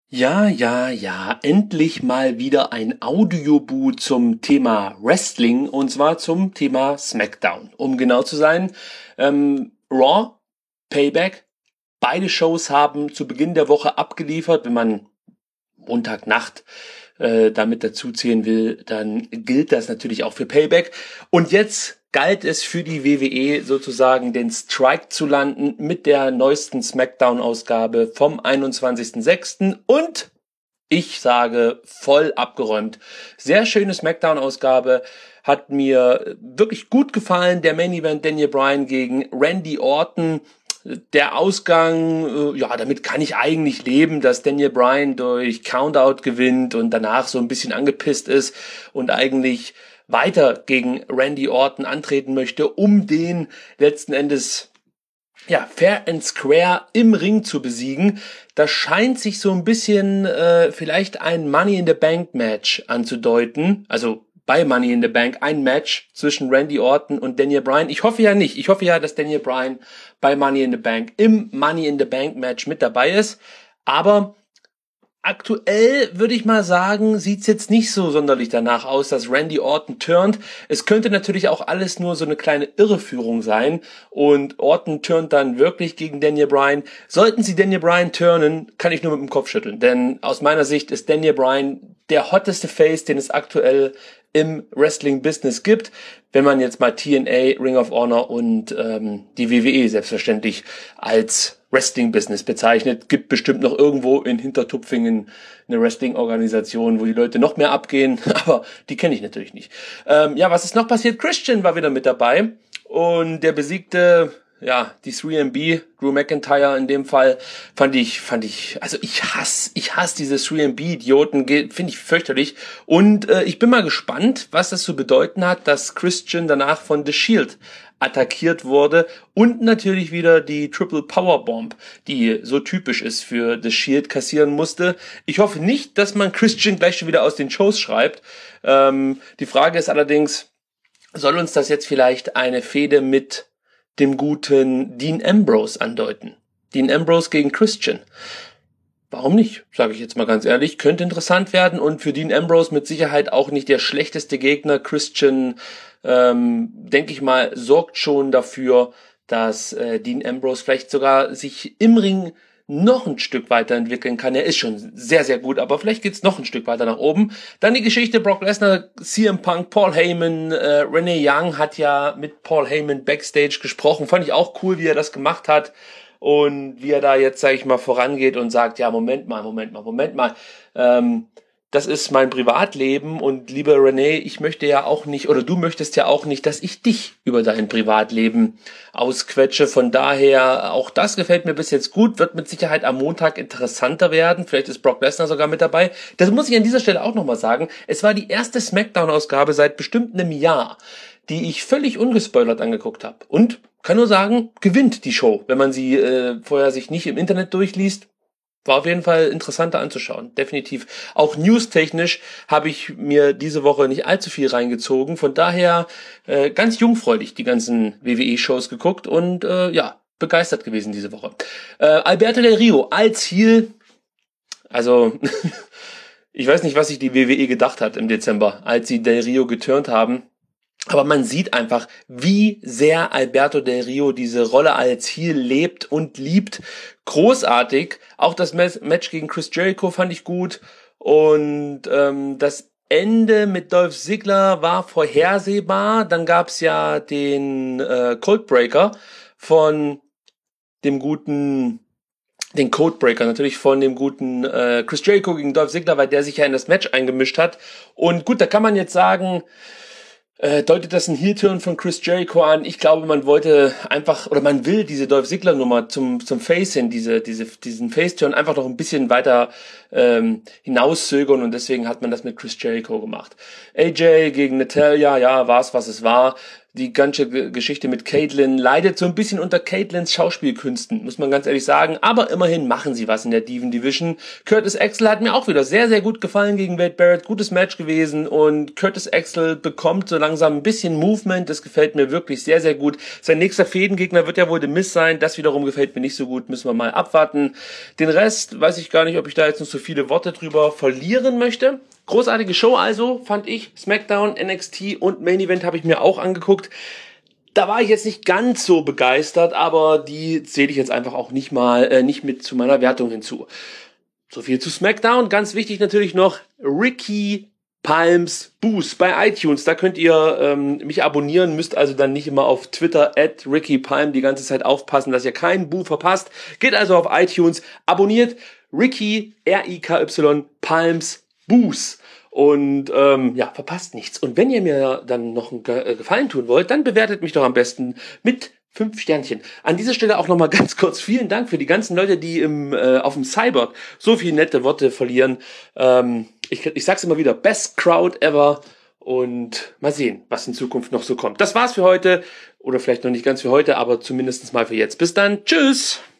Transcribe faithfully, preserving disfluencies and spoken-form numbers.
Ja, ja, ja, endlich mal wieder ein Audioboot zum Thema Wrestling und zwar zum Thema SmackDown. Um genau zu sein, ähm, Raw, Payback, beide Shows haben zu Beginn der Woche abgeliefert. Wenn man Montagnacht äh, damit dazu zählen will, dann gilt das natürlich auch für Payback. Und jetzt galt es für die W W E sozusagen den Strike zu landen mit der neuesten SmackDown-Ausgabe vom einundzwanzigsten sechsten und ich sage voll abgeräumt. Sehr schöne SmackDown-Ausgabe, hat mir wirklich gut gefallen. Der Main Event Daniel Bryan gegen Randy Orton. Der Ausgang, ja, damit kann ich eigentlich leben, dass Daniel Bryan durch Countout gewinnt und danach so ein bisschen angepisst ist und eigentlich weiter gegen Randy Orton antreten möchte, um den letzten Endes ja fair and square im Ring zu besiegen. Da scheint sich so ein bisschen äh, vielleicht ein Money in the Bank Match anzudeuten, also bei Money in the Bank ein Match zwischen Randy Orton und Daniel Bryan. Ich hoffe ja nicht. Ich hoffe ja, dass Daniel Bryan bei Money in the Bank im Money in the Bank Match mit dabei ist. Aber aktuell würde ich mal sagen, sieht's jetzt nicht so sonderlich danach aus, dass Randy Orton turnt. Es könnte natürlich auch alles nur so eine kleine Irreführung sein und Orton turnt dann wirklich gegen Daniel Bryan. Sollten sie Daniel Bryan turnen, kann ich nur mit dem Kopf schütteln, denn aus meiner Sicht ist Daniel Bryan der hotteste Face, den es aktuell im Wrestling-Business gibt, wenn man jetzt mal T N A, Ring of Honor und ähm, die W W E selbstverständlich als Wrestling-Business bezeichnet. Gibt bestimmt noch irgendwo in Hintertupfingen eine Wrestling-Organisation, wo die Leute noch mehr abgehen, aber die kenne ich natürlich nicht. Ähm, ja, was ist noch passiert? Christian war wieder mit dabei und der besiegte ja, die drei M B, Drew McIntyre in dem Fall, fand ich, fand ich, also ich hasse, ich hasse diese drei M B-Idioten, finde ich fürchterlich. Und äh, ich bin mal gespannt, was das zu bedeuten hat, dass Christian danach von The Shield attackiert wurde und natürlich wieder die Triple Power Bomb, die so typisch ist für The Shield, kassieren musste. Ich hoffe nicht, dass man Christian gleich schon wieder aus den Shows schreibt. Ähm, die Frage ist allerdings, soll uns das jetzt vielleicht eine Fehde mit dem guten Dean Ambrose andeuten? Dean Ambrose gegen Christian. Warum nicht, sage ich jetzt mal ganz ehrlich. Könnte interessant werden und für Dean Ambrose mit Sicherheit auch nicht der schlechteste Gegner. Christian, ähm, denke ich mal, sorgt schon dafür, dass äh, Dean Ambrose vielleicht sogar sich im Ring noch ein Stück weiterentwickeln kann. Er ist schon sehr, sehr gut, aber vielleicht geht's noch ein Stück weiter nach oben. Dann die Geschichte Brock Lesnar, C M Punk, Paul Heyman, äh, Renee Young hat ja mit Paul Heyman Backstage gesprochen. Fand ich auch cool, wie er das gemacht hat und wie er da jetzt, sage ich mal, vorangeht und sagt, ja, Moment mal, Moment mal, Moment mal, ähm, das ist mein Privatleben und liebe Renee, ich möchte ja auch nicht, oder du möchtest ja auch nicht, dass ich dich über dein Privatleben ausquetsche. Von daher, auch das gefällt mir bis jetzt gut, wird mit Sicherheit am Montag interessanter werden. Vielleicht ist Brock Lesnar sogar mit dabei. Das muss ich an dieser Stelle auch nochmal sagen. Es war die erste SmackDown-Ausgabe seit bestimmt einem Jahr, die ich völlig ungespoilert angeguckt habe. Und kann nur sagen, gewinnt die Show, wenn man sie äh, vorher sich nicht im Internet durchliest. War auf jeden Fall interessanter anzuschauen, definitiv. Auch newstechnisch habe ich mir diese Woche nicht allzu viel reingezogen. Von daher äh, ganz jungfräulich die ganzen W W E-Shows geguckt und äh, ja, begeistert gewesen diese Woche. Äh, Alberto Del Rio als Heel, also ich weiß nicht, was sich die W W E gedacht hat im Dezember, als sie Del Rio geturnt haben. Aber man sieht einfach, wie sehr Alberto Del Rio diese Rolle als Heel lebt und liebt. Großartig. Auch das Match gegen Chris Jericho fand ich gut. Und ähm, das Ende mit Dolph Ziggler war vorhersehbar. Dann gab's ja den äh, Codebreaker von dem guten... den Codebreaker natürlich von dem guten äh, Chris Jericho gegen Dolph Ziggler, weil der sich ja in das Match eingemischt hat. Und gut, da kann man jetzt sagen... Äh, deutet das ein Heel-Turn von Chris Jericho an? Ich glaube, man wollte einfach, oder man will diese Dolph Ziggler-Nummer zum zum Face hin, diese diese diesen Face-Turn einfach noch ein bisschen weiter ähm, hinauszögern und deswegen hat man das mit Chris Jericho gemacht. A J gegen Natalya, ja, war's, was es war. Die ganze Geschichte mit Caitlyn leidet so ein bisschen unter Caitlyns Schauspielkünsten, muss man ganz ehrlich sagen. Aber immerhin machen sie was in der Diven Division. Curtis Axel hat mir auch wieder sehr, sehr gut gefallen gegen Wade Barrett. Gutes Match gewesen. Und Curtis Axel bekommt so langsam ein bisschen Movement. Das gefällt mir wirklich sehr, sehr gut. Sein nächster Fädengegner wird ja wohl The Miz sein. Das wiederum gefällt mir nicht so gut. Müssen wir mal abwarten. Den Rest weiß ich gar nicht, ob ich da jetzt noch so viele Worte drüber verlieren möchte. Großartige Show also, fand ich. SmackDown, N X T und Main Event habe ich mir auch angeguckt. Da war ich jetzt nicht ganz so begeistert, aber die zähle ich jetzt einfach auch nicht mal, äh, nicht mit zu meiner Wertung hinzu. So viel zu SmackDown. Ganz wichtig natürlich noch Ricky Palms Boost bei iTunes. Da könnt ihr ähm, mich abonnieren, müsst also dann nicht immer auf Twitter at Ricky Palm die ganze Zeit aufpassen, dass ihr keinen Boo verpasst. Geht also auf iTunes, abonniert Ricky, R I K Y, Palms Boost. Und ähm, ja, verpasst nichts. Und wenn ihr mir dann noch einen Ge- Gefallen tun wollt, dann bewertet mich doch am besten mit fünf Sternchen. An dieser Stelle auch nochmal ganz kurz vielen Dank für die ganzen Leute, die im äh, auf dem Cyborg so viele nette Worte verlieren. Ähm, ich, ich sag's immer wieder, best crowd ever. Und mal sehen, was in Zukunft noch so kommt. Das war's für heute. Oder vielleicht noch nicht ganz für heute, aber zumindest mal für jetzt. Bis dann. Tschüss.